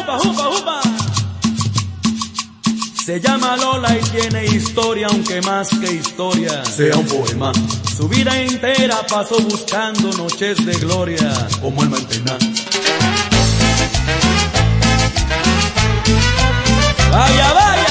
upa, upa, upa. Se llama Lola y tiene historia, aunque más que historia sea un poema. Su vida entera pasó buscando noches de gloria, como alma en pena. Vaya, vaya.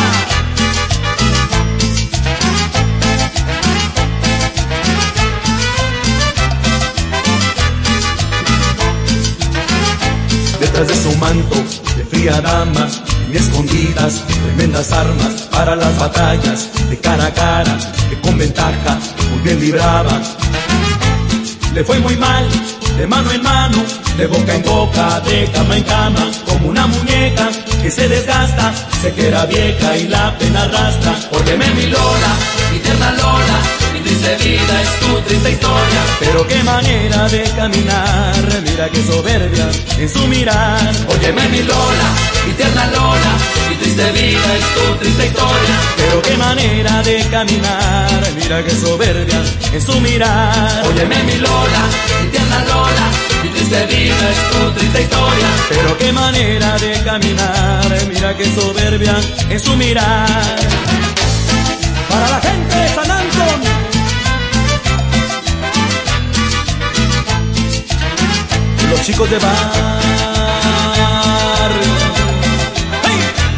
Detrás de su manto de fría dama, en escondidas, tremendas armas para las batallas, de cara a cara, que con ventaja muy bien libraba. Le fue muy mal, de mano en mano, de boca en boca, de cama en cama, como una muñeca que se desgasta, sé que era vieja y la pena arrastra. Óyeme mi Lola, mi tierna Lola, mi triste vida es tu triste historia. Pero qué manera de caminar, mira qué soberbia en su mirar. Óyeme mi Lola, mi tierna Lola, mi triste vida es tu triste historia. Pero qué manera de caminar, mira qué soberbia en su mirar. Óyeme mi Lola, mi tierna Lola, mi triste vida es tu triste historia. Pero qué manera de caminar, mira qué soberbia en su mirar. Para la gente de San Antón, los chicos de barrio. ¡Hey!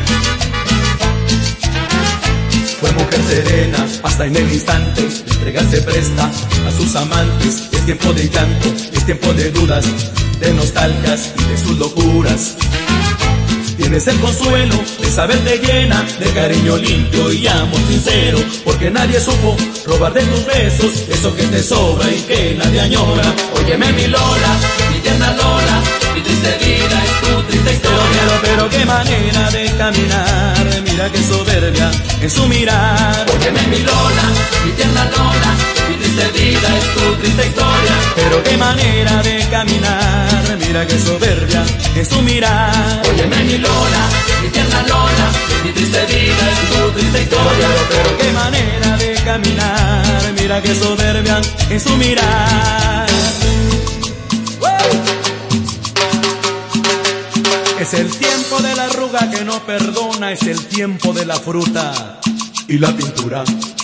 Fue mujer serena hasta en el instante de entregarse presta a sus amantes. Es tiempo de llanto, es tiempo de dudas, de nostalgias y de sus locuras. Tienes el consuelo de saberte llena de cariño limpio y amor sincero, porque nadie supo robar de tus besos eso que te sobra y que nadie añora. Óyeme mi Lola, mi tierna Lola, mi triste vida es tu triste historia. Pero qué manera de caminar, mira qué soberbia en su mirar. Óyeme mi Lola, mi tierna Lola, mi triste vida es tu triste historia. Pero qué manera de caminar, mira qué soberbia en su mirar. Óyeme mi Lola, mi tierna Lola, mi triste vida es tu triste historia. Pero qué manera de caminar, mira qué soberbia en su mirar. Es el tiempo de la arruga que no perdona, es el tiempo de la fruta y la pintura.